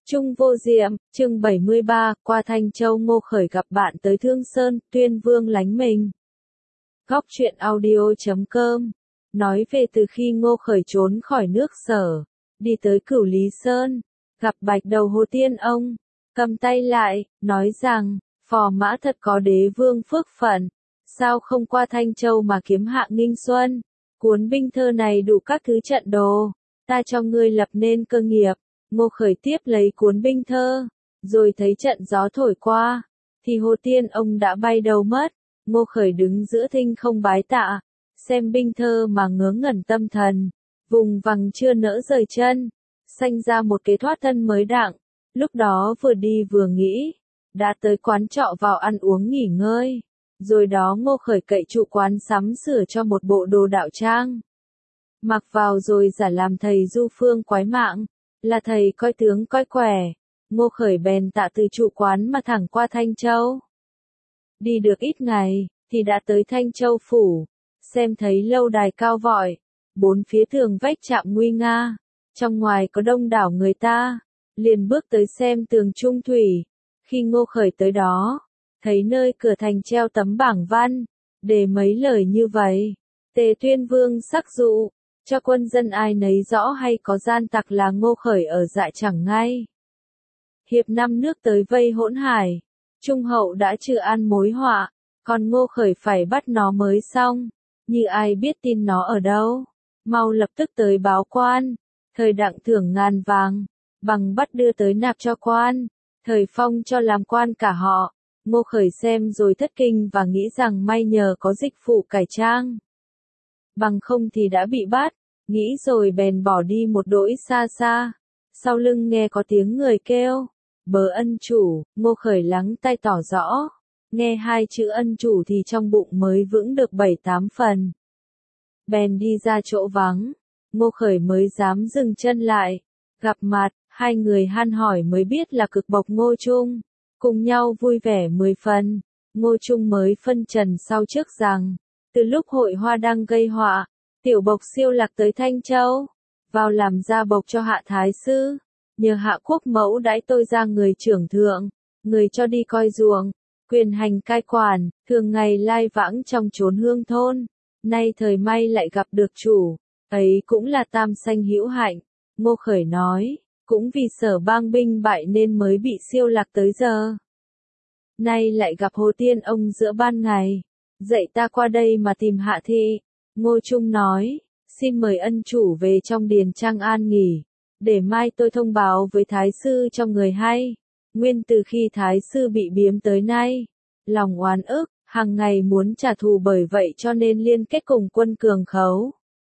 Trung vô diệm, chương 73, qua Thanh Châu Ngô Khởi gặp bạn tới Thương Sơn, Tuyên Vương lánh mình. Góc truyện audio.com nói về từ khi Ngô Khởi trốn khỏi nước Sở, đi tới Cửu Lý Sơn, gặp Bạch Đầu Hồ Tiên ông, cầm tay lại, nói rằng, phò mã thật có đế vương phước phận, sao không qua Thanh Châu mà kiếm Hạ Nghinh Xuân, cuốn binh thơ này đủ các thứ trận đồ, ta cho ngươi lập nên cơ nghiệp. Ngô Khởi tiếp lấy cuốn binh thơ, rồi thấy trận gió thổi qua, thì Hồ Tiên ông đã bay đầu mất. Ngô Khởi đứng giữa thinh không bái tạ, xem binh thơ mà ngớ ngẩn tâm thần, vùng vằng chưa nỡ rời chân, sanh ra một kế thoát thân mới đặng. Lúc đó vừa đi vừa nghĩ, đã tới quán trọ vào ăn uống nghỉ ngơi, rồi đó Ngô Khởi cậy trụ quán sắm sửa cho một bộ đồ đạo trang. Mặc vào rồi giả làm thầy du phương quái mạng, là thầy coi tướng coi quẻ. Ngô Khởi bèn tạ từ trụ quán mà thẳng qua Thanh Châu. Đi được ít ngày, thì đã tới Thanh Châu phủ, xem thấy lâu đài cao vọi, bốn phía tường vách chạm nguy nga, trong ngoài có đông đảo người ta, liền bước tới xem tường trung thủy. Khi Ngô Khởi tới đó, thấy nơi cửa thành treo tấm bảng văn, đề mấy lời như vậy: Tề Tuyên Vương sắc dụ, cho quân dân ai nấy rõ hay có gian tặc là Ngô Khởi ở Dại Chẳng ngay. Hiệp 5 nước tới vây hỗn hải, Trung hậu đã trừ an mối họa, còn Ngô Khởi phải bắt nó mới xong, như ai biết tin nó ở đâu, mau lập tức tới báo quan, thời đặng thưởng ngàn vàng, bằng bắt đưa tới nạp cho quan, thời phong cho làm quan cả họ. Ngô Khởi xem rồi thất kinh và nghĩ rằng may nhờ có dịch phụ cải trang, bằng không thì đã bị bắt. Nghĩ rồi bèn bỏ đi một đỗi xa xa, sau lưng nghe có tiếng người kêu, bớ ân chủ. Ngô Khởi lắng tai tỏ rõ, nghe hai chữ ân chủ thì trong bụng mới vững được 7-8 phần. Bèn đi ra chỗ vắng, Ngô Khởi mới dám dừng chân lại, gặp mặt, hai người han hỏi mới biết là Cực Bộc Ngô Trung, cùng nhau vui vẻ 10 phần. Ngô Trung mới phân trần sau trước rằng, từ lúc hội hoa đăng gây họa, Tiểu Bộc siêu lạc tới Thanh Châu, vào làm gia bộc cho Hạ Thái Sư, nhờ Hạ Quốc Mẫu đãi tôi ra người trưởng thượng, người cho đi coi ruộng, quyền hành cai quản, thường ngày lai vãng trong chốn hương thôn, nay thời may lại gặp được chủ, ấy cũng là tam sanh hữu hạnh. Ngô Khởi nói, cũng vì Sở bang binh bại nên mới bị siêu lạc tới giờ. Nay lại gặp Hồ Tiên ông giữa ban ngày, dạy ta qua đây mà tìm Hạ thị. Ngô Trung nói, xin mời ân chủ về trong điền trang an nghỉ, để mai tôi thông báo với Thái Sư cho người hay. Nguyên từ khi Thái Sư bị biếm tới nay, lòng oán ức, hàng ngày muốn trả thù, bởi vậy cho nên liên kết cùng quân Cường Khấu,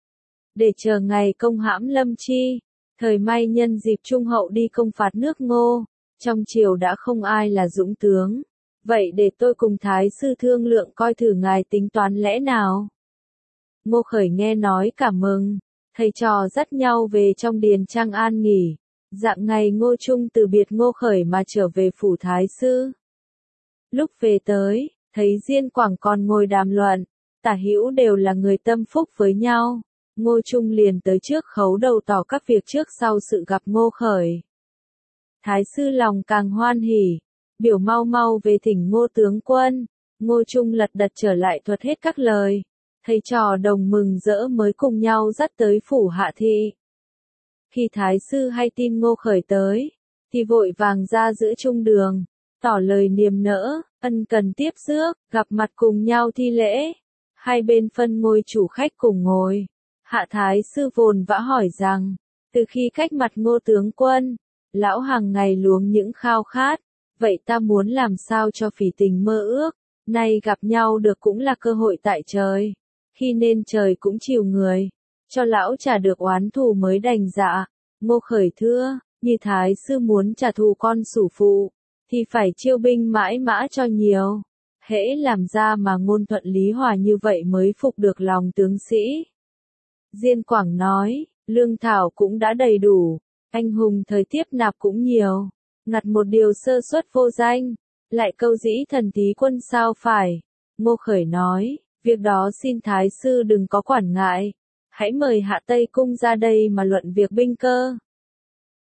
để chờ ngày công hãm Lâm Chi. Thời may nhân dịp Trung hậu đi công phạt nước Ngô, trong triều đã không ai là dũng tướng, vậy để tôi cùng Thái Sư thương lượng coi thử ngài tính toán lẽ nào. Ngô Khởi nghe nói cảm mừng, thầy trò dắt nhau về trong điền trang an nghỉ. Dạng ngày Ngô Trung từ biệt Ngô Khởi mà trở về phủ Thái Sư. Lúc về tới, thấy Diên Quảng còn ngồi đàm luận, tả hữu đều là người tâm phúc với nhau. Ngô Trung liền tới trước khấu đầu tỏ các việc trước sau sự gặp Ngô Khởi. Thái Sư lòng càng hoan hỉ, biểu mau mau về thỉnh Ngô tướng quân. Ngô Trung lật đật trở lại thuật hết các lời. Thầy trò đồng mừng rỡ mới cùng nhau dắt tới phủ Hạ thị. Khi Thái Sư hay tin Ngô Khởi tới, thì vội vàng ra giữa trung đường, tỏ lời niềm nỡ, ân cần tiếp rước, gặp mặt cùng nhau thi lễ. Hai bên phân ngôi chủ khách cùng ngồi. Hạ Thái Sư vồn vã hỏi rằng, từ khi cách mặt Ngô tướng quân, lão hàng ngày luống những khao khát, vậy ta muốn làm sao cho phỉ tình mơ ước, nay gặp nhau được cũng là cơ hội tại trời. Khi nên trời cũng chiều người, cho lão trả được oán thù mới đành dạ. Ngô Khởi thưa, như Thái Sư muốn trả thù con sủ phụ, thì phải chiêu binh mãi mã cho nhiều. Hễ làm ra mà ngôn thuận lý hòa như vậy mới phục được lòng tướng sĩ. Diên Quảng nói, lương thảo cũng đã đầy đủ, anh hùng thời tiếp nạp cũng nhiều, ngặt một điều sơ suất vô danh, lại câu dĩ thần tí quân sao phải. Ngô Khởi nói, việc đó xin Thái Sư đừng có quản ngại, hãy mời Hạ Tây Cung ra đây mà luận việc binh cơ.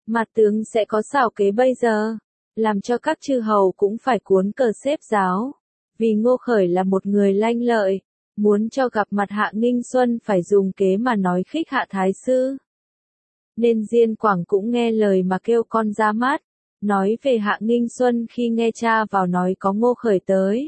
Mặt tướng sẽ có xảo kế bây giờ, làm cho các chư hầu cũng phải cuốn cờ xếp giáo. Vì Ngô Khởi là một người lanh lợi, muốn cho gặp mặt Hạ Nghinh Xuân phải dùng kế mà nói khích Hạ Thái Sư. Nên Diên Quảng cũng nghe lời mà kêu con ra mắt, nói về Hạ Nghinh Xuân khi nghe cha vào nói có Ngô Khởi tới.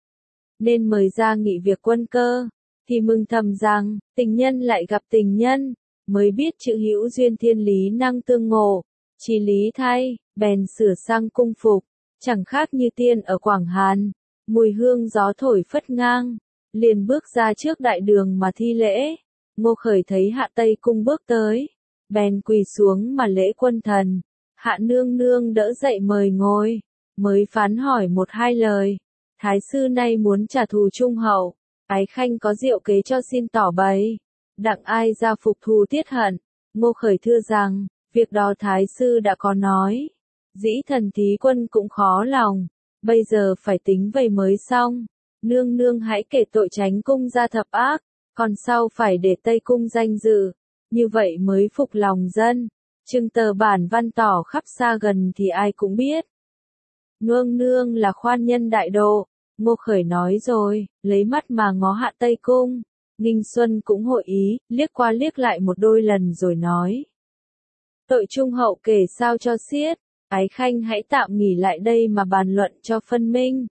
Nên mời ra nghị việc quân cơ, thì mừng thầm rằng, tình nhân lại gặp tình nhân, mới biết chữ hữu duyên thiên lý năng tương ngộ, chí lý thay, bèn sửa sang cung phục, chẳng khác như tiên ở Quảng Hàn, mùi hương gió thổi phất ngang, liền bước ra trước đại đường mà thi lễ. Ngô Khởi thấy Hạ Tây Cung bước tới, bèn quỳ xuống mà lễ quân thần. Hạ nương nương đỡ dậy mời ngồi, mới phán hỏi một hai lời. Thái sư nay muốn trả thù trung hậu, ái khanh có diệu kế cho xin tỏ bày. Đặng ai ra phục thù tiết hận. Ngô Khởi thưa rằng, việc đó thái sư đã có nói. Dĩ thần thí quân cũng khó lòng, bây giờ phải tính vậy mới xong. Nương nương hãy kể tội tránh cung ra thập ác, còn sau phải để Tây Cung danh dự, như vậy mới phục lòng dân. Chừng tờ bản văn tỏ khắp xa gần thì ai cũng biết. Nương nương là khoan nhân đại độ, Ngô Khởi nói rồi, lấy mắt mà ngó Hạ Tây Cung. Nghinh Xuân cũng hội ý, liếc qua liếc lại một đôi lần rồi nói. Tội trung hậu kể sao cho xiết, ái khanh hãy tạm nghỉ lại đây mà bàn luận cho phân minh.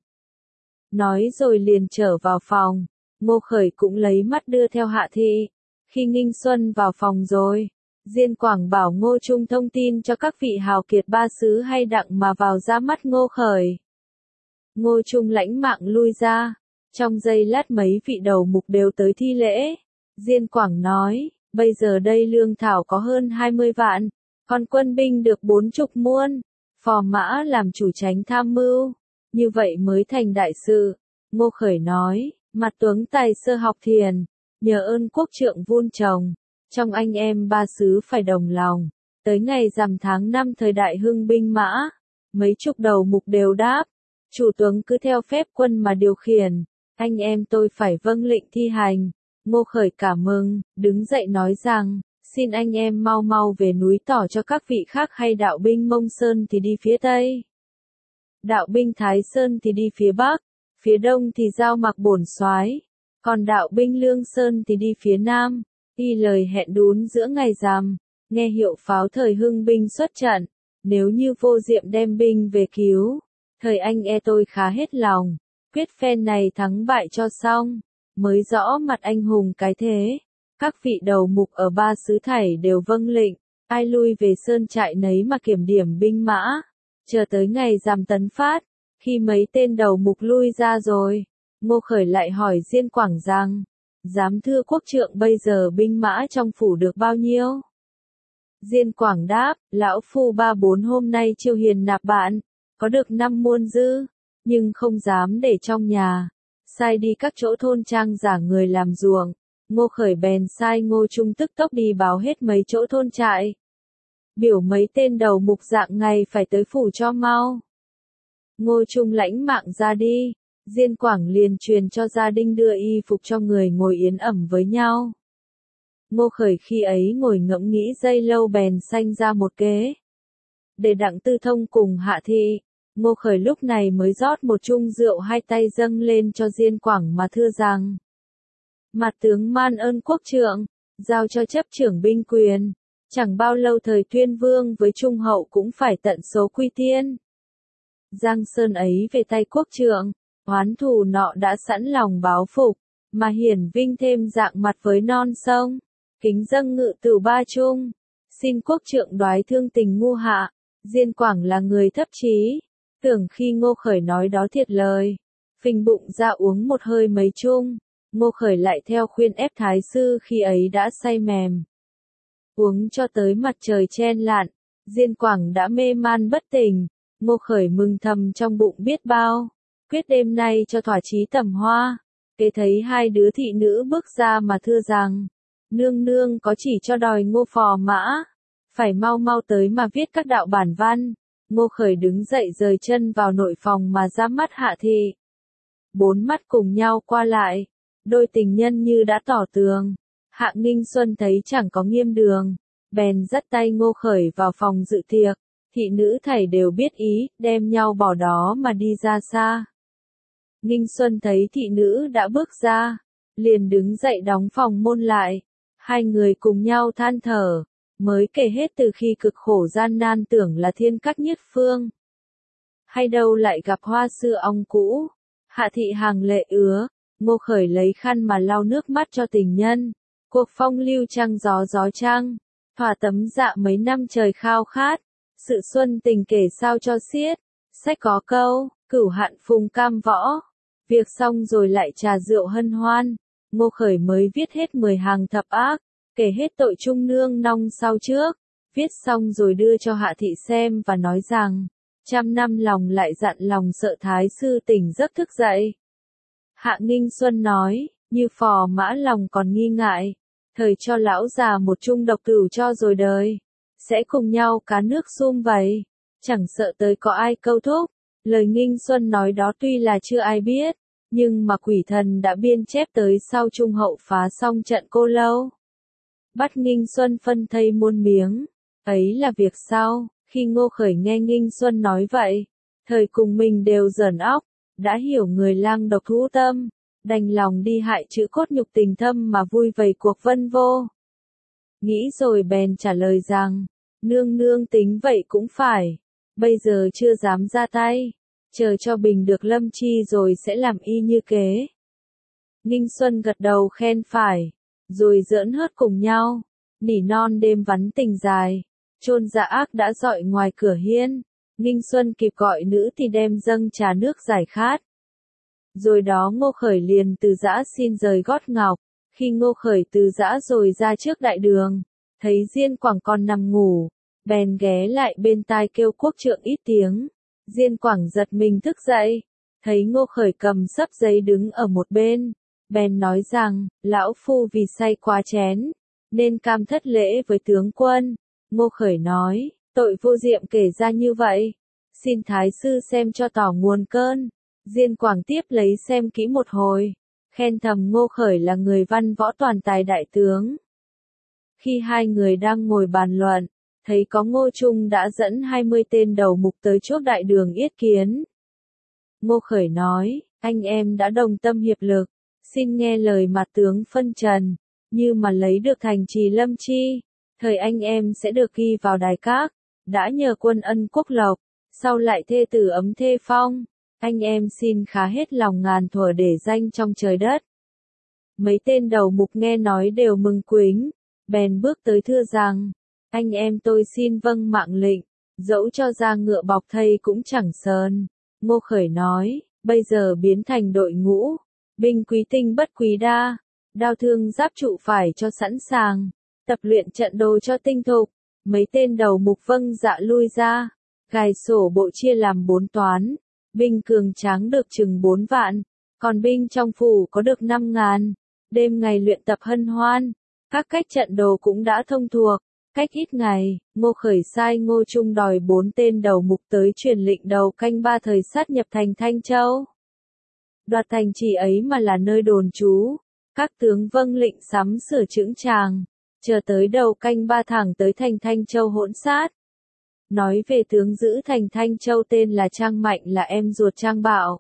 Nói rồi liền trở vào phòng, Ngô Khởi cũng lấy mắt đưa theo Hạ thị. Khi Nghinh Xuân vào phòng rồi, Diên Quảng bảo Ngô Trung thông tin cho các vị hào kiệt ba xứ hay đặng mà vào ra mắt Ngô Khởi. Ngô Trung lãnh mạng lui ra, trong giây lát mấy vị đầu mục đều tới thi lễ. Diên Quảng nói, bây giờ đây lương thảo có hơn 20 vạn, còn quân binh được 40 muôn, phò mã làm chủ tránh tham mưu, như vậy mới thành đại sự. Ngô Khởi nói, mặt tướng tài sơ học thiền, nhờ ơn quốc trượng vun trồng, trong anh em ba xứ phải đồng lòng. Tới ngày rằm tháng 5 thời đại hưng binh mã, mấy chục đầu mục đều đáp, chủ tướng cứ theo phép quân mà điều khiển, anh em tôi phải vâng lệnh thi hành. Ngô Khởi cảm mừng, đứng dậy nói rằng, xin anh em mau mau về núi tỏ cho các vị khác hay đạo binh Mông Sơn thì đi phía Tây. Đạo binh Thái Sơn thì đi phía Bắc, phía Đông thì giao Mạc Bổn Soái, còn đạo binh Lương Sơn thì đi phía Nam. Y lời hẹn đún giữa ngày rằm, nghe hiệu pháo thời hưng binh xuất trận, nếu như Vô Diệm đem binh về cứu, thời anh tôi khá hết lòng, quyết phen này thắng bại cho xong, mới rõ mặt anh hùng cái thế. Các vị đầu mục ở ba xứ thảy đều vâng lệnh, ai lui về sơn trại nấy mà kiểm điểm binh mã, chờ tới ngày rằm tấn phát, khi mấy tên đầu mục lui ra rồi, Ngô Khởi lại hỏi Diên Quảng rằng, giám thưa quốc trượng bây giờ binh mã trong phủ được bao nhiêu? Diên Quảng đáp, lão phu 3-4 hôm nay chiêu hiền nạp bạn, có được 5 muôn dư, nhưng không dám để trong nhà, sai đi các chỗ thôn trang giả người làm ruộng. Ngô Khởi bèn sai Ngô Trung tức tốc đi báo hết mấy chỗ thôn trại, biểu mấy tên đầu mục dạng ngày phải tới phủ cho mau. Ngô Trung lãnh mạng ra đi, Diên Quảng liền truyền cho gia đình đưa y phục cho người ngồi yến ẩm với nhau. Ngô Khởi khi ấy ngồi ngẫm nghĩ giây lâu bèn sanh ra một kế. Để đặng tư thông cùng Hạ thị, Ngô Khởi lúc này mới rót một chung rượu hai tay dâng lên cho Diên Quảng mà thưa rằng. Mặt tướng man ơn quốc trượng, giao cho chấp trưởng binh quyền, chẳng bao lâu thời Tuyên Vương với Trung hậu cũng phải tận số quy tiên. Giang sơn ấy về tay quốc trượng, oán thù nọ đã sẵn lòng báo phục, mà hiển vinh thêm dạng mặt với non sông, kính dâng ngự tửu ba trung, xin quốc trượng đoái thương tình ngu hạ. Diên Quảng là người thấp trí, tưởng khi Ngô Khởi nói đó thiệt lời, phình bụng ra uống một hơi mấy chung. Ngô Khởi lại theo khuyên ép thái sư khi ấy đã say mềm. Uống cho tới mặt trời chen lặn, Diên Quảng đã mê man bất tỉnh. Ngô Khởi mừng thầm trong bụng biết bao, quyết đêm nay cho thỏa chí tầm hoa. Kế thấy hai đứa thị nữ bước ra mà thưa rằng, nương nương có chỉ cho đòi Ngô phò mã, phải mau mau tới mà viết các đạo bản văn. Ngô Khởi đứng dậy rời chân vào nội phòng mà ra mắt Hạ thị. 4 mắt cùng nhau qua lại, đôi tình nhân như đã tỏ tường. Hạ Nghinh Xuân thấy chẳng có nghiêm đường, bèn dắt tay Ngô Khởi vào phòng dự tiệc, thị nữ thảy đều biết ý, đem nhau bỏ đó mà đi ra xa. Nghinh Xuân thấy thị nữ đã bước ra, liền đứng dậy đóng phòng môn lại, hai người cùng nhau than thở, mới kể hết từ khi cực khổ gian nan tưởng là thiên cách nhất phương. Hay đâu lại gặp hoa xưa ong cũ, Hạ thị hàng lệ ứa, Ngô Khởi lấy khăn mà lau nước mắt cho tình nhân, cuộc phong lưu trăng gió gió trăng, thỏa tấm dạ mấy năm trời khao khát, sự xuân tình kể sao cho xiết, sách có câu, cửu hạn phùng cam võ, việc xong rồi lại trà rượu hân hoan, Ngô Khởi mới viết hết 10 hàng thập ác, kể hết tội trung nương nong sau trước, viết xong rồi đưa cho Hạ thị xem và nói rằng, 100 năm lòng lại dặn lòng sợ thái sư tỉnh giấc thức dậy. Hạ Nghinh Xuân nói, như phò mã lòng còn nghi ngại, thời cho lão già một chung độc cửu cho rồi đời, sẽ cùng nhau cá nước sum vầy, chẳng sợ tới có ai câu thúc. Lời Nghinh Xuân nói đó tuy là chưa ai biết, nhưng mà quỷ thần đã biên chép tới sau Trung Hậu phá xong trận Cô Lâu. Bắt Nghinh Xuân phân thây muôn miếng, ấy là việc sau, khi Ngô Khởi nghe Nghinh Xuân nói vậy, thời cùng mình đều giỡn óc, đã hiểu người lang độc thú tâm, đành lòng đi hại chữ cốt nhục tình thâm mà vui vầy cuộc vân vô. Nghĩ rồi bèn trả lời rằng, nương nương tính vậy cũng phải, bây giờ chưa dám ra tay, chờ cho bình được lâm chi rồi sẽ làm y như kế. Nghinh Xuân gật đầu khen phải, rồi giỡn hớt cùng nhau, nỉ non đêm vắn tình dài, chôn dạ ác đã dọi ngoài cửa hiên, Nghinh Xuân kịp gọi nữ thì đem dâng trà nước giải khát. Rồi đó Ngô Khởi liền từ giã xin rời gót ngọc, khi Ngô Khởi từ giã rồi ra trước đại đường, thấy Diên Quảng còn nằm ngủ, bèn ghé lại bên tai kêu quốc trượng ít tiếng, Diên Quảng giật mình thức dậy, thấy Ngô Khởi cầm sấp giấy đứng ở một bên, bèn nói rằng, lão phu vì say quá chén, nên cam thất lễ với tướng quân. Ngô Khởi nói, tội vô diệm kể ra như vậy, xin thái sư xem cho tỏ nguồn cơn. Diên Quảng tiếp lấy xem kỹ một hồi, khen thầm Ngô Khởi là người văn võ toàn tài đại tướng. Khi hai người đang ngồi bàn luận, thấy có Ngô Trung đã dẫn 20 tên đầu mục tới chốt đại đường yết kiến. Ngô Khởi nói, anh em đã đồng tâm hiệp lực, xin nghe lời mặt tướng phân trần, như mà lấy được thành trì Lâm Chi, thời anh em sẽ được ghi vào đài các, đã nhờ quân ân quốc lộc, sau lại thê tử ấm thê phong, anh em xin khá hết lòng ngàn thuở để danh trong trời đất. Mấy tên đầu mục nghe nói đều mừng quính, bèn bước tới thưa rằng, anh em tôi xin vâng mạng lệnh, dẫu cho ra ngựa bọc thây cũng chẳng sờn. Ngô Khởi nói, bây giờ biến thành đội ngũ, binh quý tinh bất quý đa, đao thương giáp trụ phải cho sẵn sàng, tập luyện trận đồ cho tinh thục. Mấy tên đầu mục vâng dạ lui ra, gài sổ bộ chia làm 4 toán, binh cường tráng được chừng 4 vạn, còn binh trong phủ có được 5.000, đêm ngày luyện tập hân hoan, các cách trận đồ cũng đã thông thuộc. Cách ít ngày, Ngô Khởi sai Ngô Trung đòi 4 tên đầu mục tới truyền lệnh đầu canh 3 thời sát nhập thành Thanh Châu. Đoạt thành trì ấy mà là nơi đồn trú, các tướng vâng lệnh sắm sửa chững chàng, chờ tới đầu canh 3 thẳng tới thành Thanh Châu hỗn sát. Nói về tướng giữ thành Thanh Châu tên là Trang Mạnh là em ruột Trang Bạo.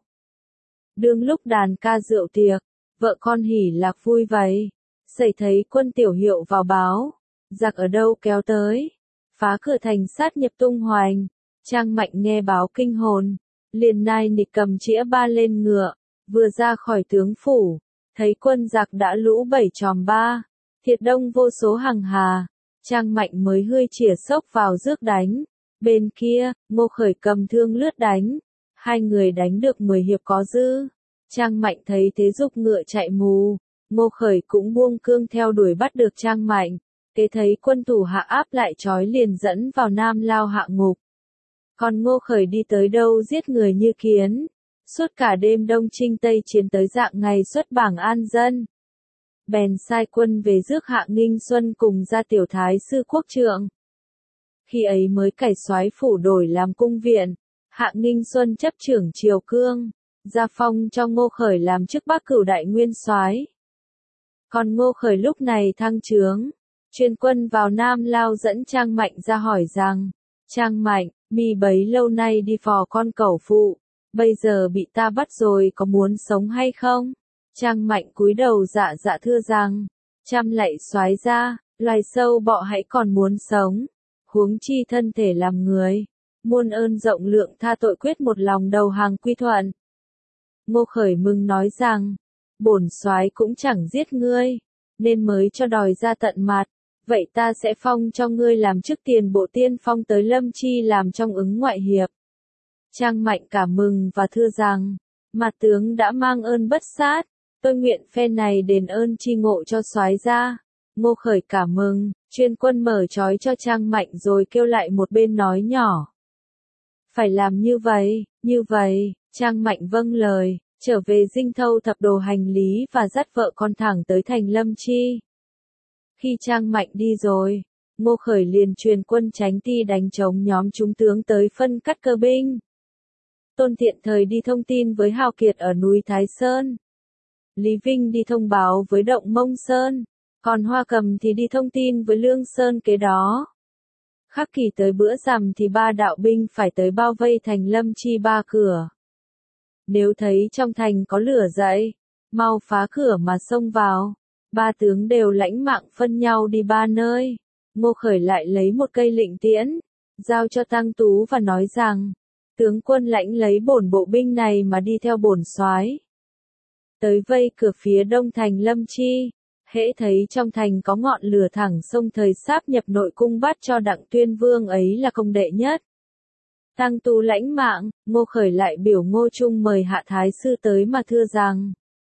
Đương lúc đàn ca rượu tiệc, vợ con hỉ lạc vui vầy, xảy thấy quân tiểu hiệu vào báo. Giặc ở đâu kéo tới, phá cửa thành sát nhập tung hoành, Trang Mạnh nghe báo kinh hồn, liền nai nịch cầm chĩa ba lên ngựa, vừa ra khỏi tướng phủ, thấy quân giặc đã lũ 7 chòm 3, thiệt đông vô số hàng hà, Trang Mạnh mới hươi chĩa xốc vào rước đánh, bên kia, Ngô Khởi cầm thương lướt đánh, hai người đánh được 10 hiệp có dư, Trang Mạnh thấy thế giục ngựa chạy mù, Ngô Khởi cũng buông cương theo đuổi bắt được Trang Mạnh. Kế thấy quân thủ hạ áp lại trói liền dẫn vào Nam Lao hạ ngục. Còn Ngô Khởi đi tới đâu giết người như kiến. Suốt cả đêm Đông Trinh Tây chiến tới dạng ngày xuất bảng an dân. Bèn sai quân về rước Hạ Nghinh Xuân cùng ra tiểu thái sư quốc trượng. Khi ấy mới cải soái phủ đổi làm cung viện, Hạ Nghinh Xuân chấp trưởng triều cương, ra phong cho Ngô Khởi làm chức Bắc Cửu đại nguyên soái. Còn Ngô Khởi lúc này thăng trướng, Chuyên quân vào Nam Lao dẫn Trang Mạnh ra hỏi rằng, Trang Mạnh, mi bấy lâu nay đi phò con cẩu phụ, bây giờ bị ta bắt rồi có muốn sống hay không? Trang Mạnh cúi đầu dạ dạ thưa rằng, trăm lạy soái gia, loài sâu bọ hãy còn muốn sống, huống chi thân thể làm người, muôn ơn rộng lượng tha tội quyết một lòng đầu hàng quy thuận. Ngô Khởi mừng nói rằng, bổn soái cũng chẳng giết ngươi, nên mới cho đòi ra tận mặt, vậy ta sẽ phong cho ngươi làm chức tiền bộ tiên phong tới Lâm Chi làm trong ứng ngoại hiệp. Trang Mạnh cảm mừng và thưa rằng, mặt tướng đã mang ơn bất sát, tôi nguyện phen này đền ơn chi ngộ cho soái gia. Ngô Khởi cảm mừng, chuyên quân mở trói cho Trang Mạnh rồi kêu lại một bên nói nhỏ. Phải làm như vậy, Trang Mạnh vâng lời, trở về Dinh Thâu thập đồ hành lý và dắt vợ con thẳng tới thành Lâm Chi. Khi Trang Mạnh đi rồi, Ngô Khởi liền truyền quân Chánh Ti đánh chống nhóm chúng tướng tới phân cắt cơ binh. Tôn Tiện Thời đi thông tin với Hào Kiệt ở núi Thái Sơn. Lý Vinh đi thông báo với Động Mông Sơn, còn Hoa Cầm thì đi thông tin với Lương Sơn kế đó. Khắc Kỳ tới bữa rằm thì ba đạo binh phải tới bao vây thành Lâm Chi ba cửa. Nếu thấy trong thành có lửa dậy, mau phá cửa mà xông vào. Ba tướng đều lãnh mạng phân nhau đi ba nơi. Ngô Khởi lại lấy một cây lệnh tiễn, giao cho Tăng Tú và nói rằng, tướng quân lãnh lấy bổn bộ binh này mà đi theo bổn soái tới vây cửa phía đông thành Lâm Chi. Hễ thấy trong thành có ngọn lửa thẳng sông thời sáp nhập nội cung bắt cho Đặng Tuyên Vương ấy là công đệ nhất. Tăng Tú lãnh mạng, Ngô Khởi lại biểu Ngô Trung mời Hạ Thái Sư tới mà thưa rằng,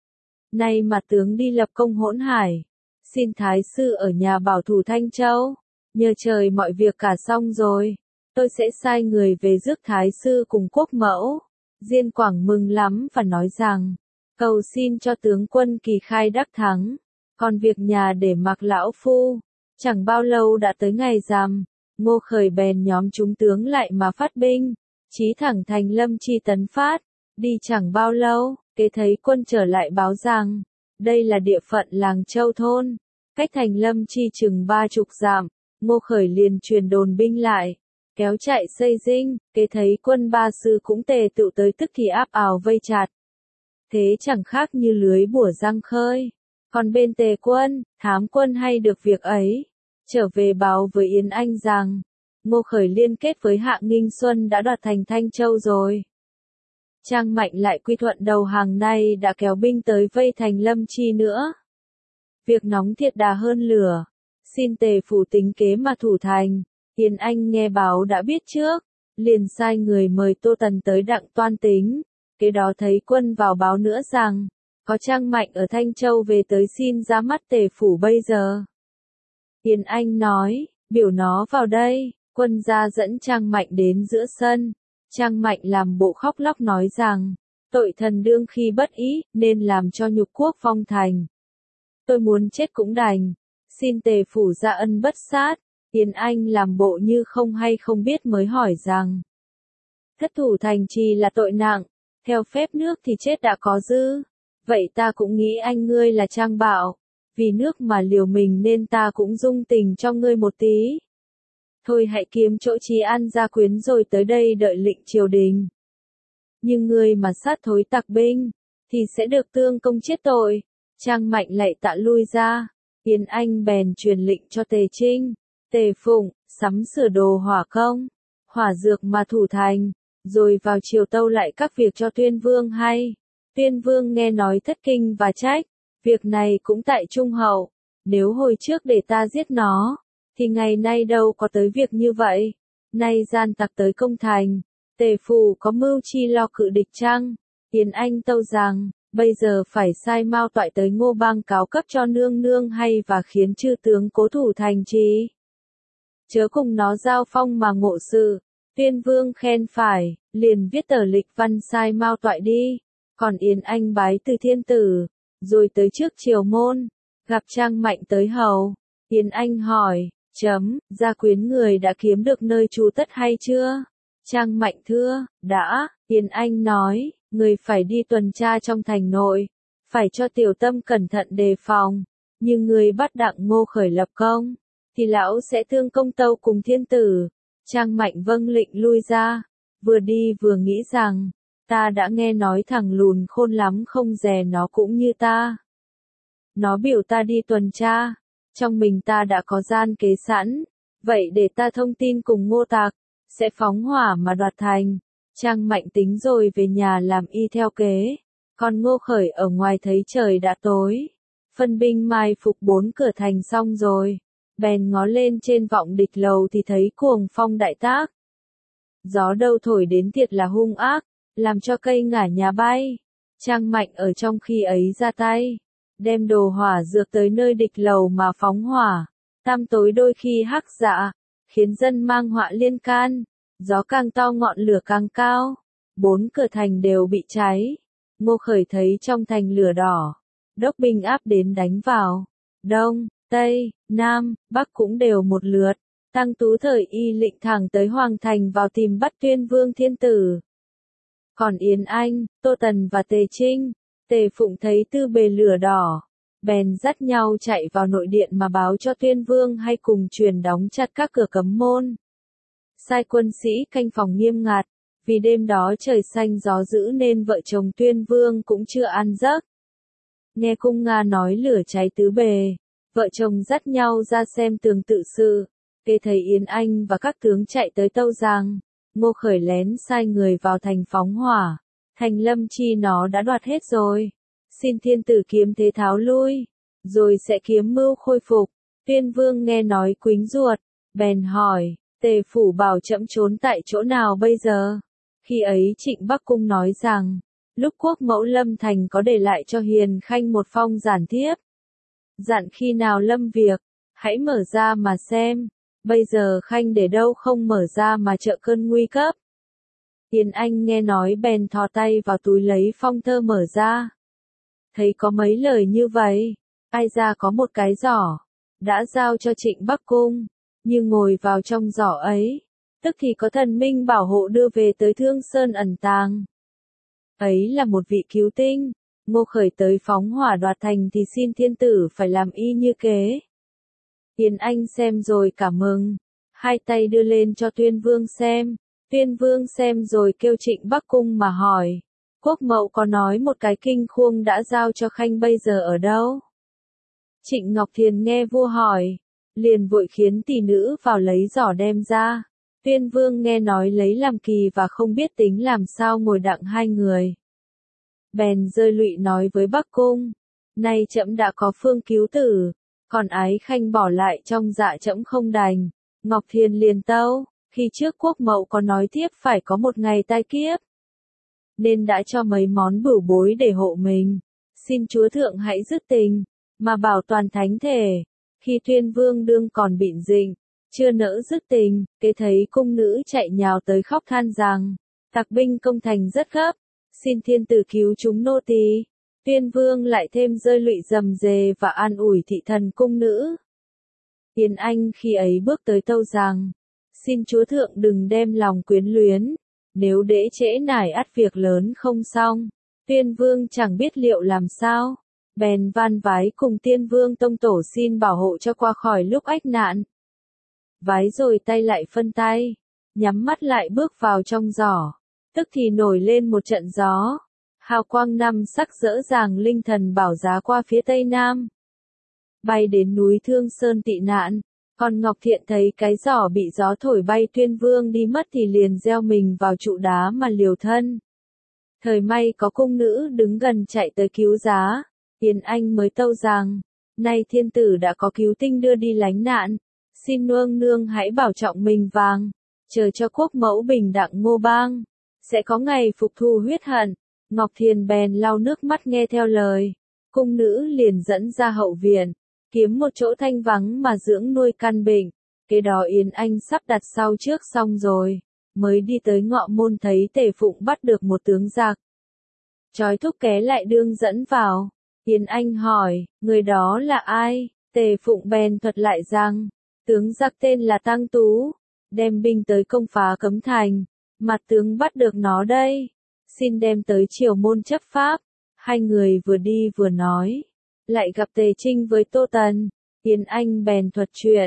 nay mà tướng đi lập công Hỗn Hải, xin Thái Sư ở nhà bảo thủ Thanh Châu, nhờ trời mọi việc cả xong rồi, tôi sẽ sai người về rước Thái Sư cùng quốc mẫu. Diên Quảng mừng lắm và nói rằng, cầu xin cho tướng quân kỳ khai đắc thắng, còn việc nhà để mặc lão phu. Chẳng bao lâu đã tới ngày rằm, Ngô Khởi bèn nhóm chúng tướng lại mà phát binh, chí thẳng thành Lâm Chi tấn phát. Đi chẳng bao lâu, kế thấy quân trở lại báo rằng, đây là địa phận làng Châu Thôn, cách thành Lâm Chi chừng 30 dặm. Ngô Khởi liền truyền đồn binh lại, kéo chạy xây Dinh, kế thấy quân ba sư cũng tề tựu tới tức thì áp ào vây chặt. Thế chẳng khác như lưới bủa răng khơi. Còn bên Tề quân, Thám quân hay được việc ấy, trở về báo với Yến Anh rằng, Ngô Khởi liên kết với Hạ Nghinh Xuân đã đoạt thành Thanh Châu rồi. Trang Mạnh lại quy thuận đầu hàng nay đã kéo binh tới vây thành Lâm Chi nữa. Việc nóng thiệt đà hơn lửa, xin Tề phủ tính kế mà thủ thành. Yến Anh nghe báo đã biết trước, liền sai người mời Tô Tần tới Đặng toan tính. Kế đó thấy quân vào báo nữa rằng, có Trang Mạnh ở Thanh Châu về tới xin ra mắt Tề phủ bây giờ. Yến Anh nói, biểu nó vào đây. Quân ra dẫn Trang Mạnh đến giữa sân. Trang Mạnh làm bộ khóc lóc nói rằng, tội thần đương khi bất ý, nên làm cho nhục quốc phong thành. Tôi muốn chết cũng đành, xin Tề phủ ra ân bất sát. Yến Anh làm bộ như không hay không biết mới hỏi rằng, thất thủ thành trì là tội nặng, theo phép nước thì chết đã có dư. Vậy ta cũng nghĩ anh ngươi là Trang Bạo, vì nước mà liều mình nên ta cũng dung tình cho ngươi một tí. Thôi hãy kiếm chỗ trì an gia quyến rồi tới đây đợi lệnh triều đình. Nhưng ngươi mà sát thối tặc binh, thì sẽ được tương công chết tội. Trang Mạnh lại tạ lui ra. Yến Anh bèn truyền lệnh cho Tề Trinh, Tề Phụng, sắm sửa đồ hỏa công, hỏa dược mà thủ thành, rồi vào triều tâu lại các việc cho Tuyên Vương hay. Tuyên Vương nghe nói thất kinh và trách, việc này cũng tại Trung Hậu, nếu hồi trước để ta giết nó, thì ngày nay đâu có tới việc như vậy, nay gian tặc tới công thành, Tề phủ có mưu chi lo cự địch chăng? Yến Anh tâu rằng, bây giờ phải sai Mao Toại tới Ngô Bang cáo cấp cho nương nương hay và khiến chư tướng cố thủ thành trì. Chớ cùng nó giao phong mà ngộ sự. Tuyên Vương khen phải, liền viết tờ lịch văn sai Mao Toại đi. Còn Yến Anh bái từ thiên tử, rồi tới trước triều môn, gặp Trang Mạnh tới hầu. Yến Anh hỏi, gia quyến người đã kiếm được nơi trú tất hay chưa? Trang Mạnh thưa, đã. Yến Anh nói, người phải đi tuần tra trong thành nội, phải cho tiểu tâm cẩn thận đề phòng, nhưng người bắt Đặng Ngô Khởi lập công, thì lão sẽ thương công tâu cùng thiên tử. Trang Mạnh vâng lệnh lui ra, vừa đi vừa nghĩ rằng, ta đã nghe nói thằng lùn khôn lắm không dè nó cũng như ta. Nó biểu ta đi tuần tra, trong mình ta đã có gian kế sẵn, vậy để ta thông tin cùng Ngô Tạc, sẽ phóng hỏa mà đoạt thành. Trang Mạnh tính rồi về nhà làm y theo kế, còn Ngô Khởi ở ngoài thấy trời đã tối, phân binh mai phục 4 cửa thành xong rồi, bèn ngó lên trên vọng địch lầu thì thấy cuồng phong đại tác. Gió đâu thổi đến thiệt là hung ác, làm cho cây ngả nhà bay. Trang Mạnh ở trong khi ấy ra tay, đem đồ hỏa dược tới nơi địch lầu mà phóng hỏa, tăm tối đôi khi hắc dạ, khiến dân mang họa liên can, gió càng to ngọn lửa càng cao, 4 cửa thành đều bị cháy. Ngô Khởi thấy trong thành lửa đỏ, đốc binh áp đến đánh vào, Đông, Tây, Nam, Bắc cũng đều một lượt. Tăng Tú thời y lệnh thẳng tới Hoàng Thành vào tìm bắt Tuyên Vương Thiên Tử. Còn Yến Anh, Tô Tần và Tề Trinh, Tề Phụng thấy tư bề lửa đỏ, bèn dắt nhau chạy vào nội điện mà báo cho Tuyên Vương hay cùng truyền đóng chặt các cửa cấm môn. Sai quân sĩ canh phòng nghiêm ngặt, vì đêm đó trời xanh gió dữ nên vợ chồng Tuyên Vương cũng chưa ăn giấc. Nghe cung Nga nói lửa cháy tứ bề, vợ chồng dắt nhau ra xem tường tự sự. Kê thấy Yến Anh và các tướng chạy tới Tâu Giang, Ngô Khởi lén sai người vào thành phóng hỏa, thành Lâm Chi nó đã đoạt hết rồi, xin thiên tử kiếm thế tháo lui, rồi sẽ kiếm mưu khôi phục. Tuyên Vương nghe nói quính ruột, bèn hỏi, Tề phủ bảo trẫm trốn tại chỗ nào bây giờ? Khi ấy Trịnh Bắc Cung nói rằng, lúc quốc mẫu lâm thành có để lại cho Hiền Khanh một phong giản thiếp, dặn khi nào lâm việc, hãy mở ra mà xem. Bây giờ Khanh để đâu không mở ra mà trợ cơn nguy cấp. Yến Anh nghe nói bèn thò tay vào túi lấy phong thơ mở ra. Thấy có mấy lời như vậy, ai ra có một cái giỏ, đã giao cho Trịnh Bắc Cung, như ngồi vào trong giỏ ấy, tức thì có thần minh bảo hộ đưa về tới Thương Sơn ẩn tàng. Ấy là một vị cứu tinh, Ngô Khởi tới phóng hỏa đoạt thành thì xin thiên tử phải làm y như kế. Yến Anh xem rồi cảm mừng, hai tay đưa lên cho Tuyên Vương xem. Tuyên Vương xem rồi kêu Trịnh Bắc Cung mà hỏi, quốc mẫu có nói một cái kinh khuông đã giao cho Khanh bây giờ ở đâu? Trịnh Ngọc Thiền nghe vua hỏi, liền vội khiến tỷ nữ vào lấy giỏ đem ra. Tuyên Vương nghe nói lấy làm kỳ và không biết tính làm sao ngồi đặng hai người. Bèn rơi lụy nói với Bắc Cung, nay trẫm đã có phương cứu tử, còn ái Khanh bỏ lại trong dạ trẫm không đành. Ngọc Thiền liền tâu, khi trước quốc mẫu có nói thiếp phải có một ngày tai kiếp, nên đã cho mấy món bửu bối để hộ mình. Xin chúa thượng hãy dứt tình, mà bảo toàn thánh thể. Khi Tuyên Vương đương còn bịn rình, chưa nỡ dứt tình, kế thấy cung nữ chạy nhào tới khóc than rằng, tặc binh công thành rất gấp, xin thiên tử cứu chúng nô tỳ. Tuyên Vương lại thêm rơi lụy rầm rề và an ủi thị thần cung nữ. Yến Anh khi ấy bước tới tâu rằng, xin chúa thượng đừng đem lòng quyến luyến, nếu đễ trễ nải ắt việc lớn không xong. Tuyên Vương chẳng biết liệu làm sao, bèn van vái cùng Tiên Vương tông tổ xin bảo hộ cho qua khỏi lúc ách nạn. Vái rồi tay lại phân tay, nhắm mắt lại bước vào trong giỏ, tức thì nổi lên một trận gió. Hào quang năm sắc rỡ ràng linh thần bảo giá qua phía tây nam, bay đến núi Thương Sơn tị nạn. Còn Ngọc Thiện thấy cái giỏ bị gió thổi bay Tuyên Vương đi mất thì liền gieo mình vào trụ đá mà liều thân. Thời may có cung nữ đứng gần chạy tới cứu giá, Yến Anh mới tâu rằng, nay thiên tử đã có cứu tinh đưa đi lánh nạn, xin nương nương hãy bảo trọng mình vàng, chờ cho quốc mẫu bình đặng ngô bang, sẽ có ngày phục thù huyết hận. Ngọc Thiền bèn lau nước mắt nghe theo lời, cung nữ liền dẫn ra hậu viện, kiếm một chỗ thanh vắng mà dưỡng nuôi căn bệnh. Kế đó Yến Anh sắp đặt sau trước xong rồi, mới đi tới ngọ môn thấy Tề Phụng bắt được một tướng giặc. Trói thúc ké lại đương dẫn vào. Yến Anh hỏi, người đó là ai? Tề Phụng bèn thuật lại rằng, tướng giặc tên là Tăng Tú, đem binh tới công phá Cấm Thành, mặt tướng bắt được nó đây, xin đem tới triều môn chấp pháp. Hai người vừa đi vừa nói, lại gặp Tề Trinh với Tô Tần. Yến Anh bèn thuật chuyện,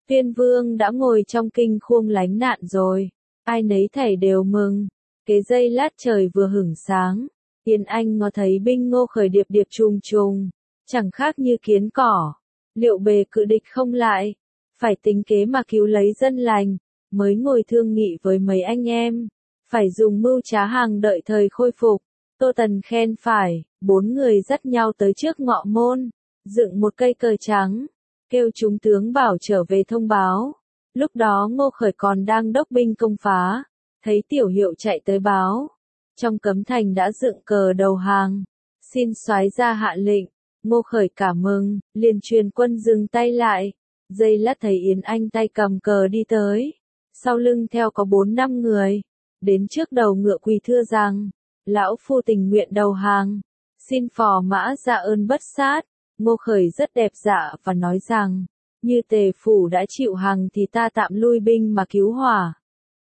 Tuyên Vương đã ngồi trong kinh khuông lánh nạn rồi. Ai nấy thảy đều mừng. Kế giây lát trời vừa hửng sáng. Yến Anh ngó thấy binh Ngô Khởi điệp điệp trùng trùng. Chẳng khác như kiến cỏ. Liệu bề cự địch không lại. Phải tính kế mà cứu lấy dân lành. Mới ngồi thương nghị với mấy anh em. Phải dùng mưu trá hàng đợi thời khôi phục. Tô Tần khen phải. 4 người dắt nhau tới trước ngọ môn. Dựng một cây cờ trắng. Kêu chúng tướng bảo trở về thông báo. Lúc đó Ngô Khởi còn đang đốc binh công phá. Thấy tiểu hiệu chạy tới báo. Trong cấm thành đã dựng cờ đầu hàng. Xin soái ra hạ lệnh. Ngô Khởi cảm mừng, liền truyền quân dừng tay lại. Giây lát thấy Yến Anh tay cầm cờ đi tới. Sau lưng theo có 4-5 người. Đến trước đầu ngựa quỳ thưa rằng. Lão phu tình nguyện đầu hàng. Xin phò mã dạ ơn bất sát. Ngô Khởi rất đẹp dạ và nói rằng. Như Tề phủ đã chịu hằng thì ta tạm lui binh mà cứu hỏa.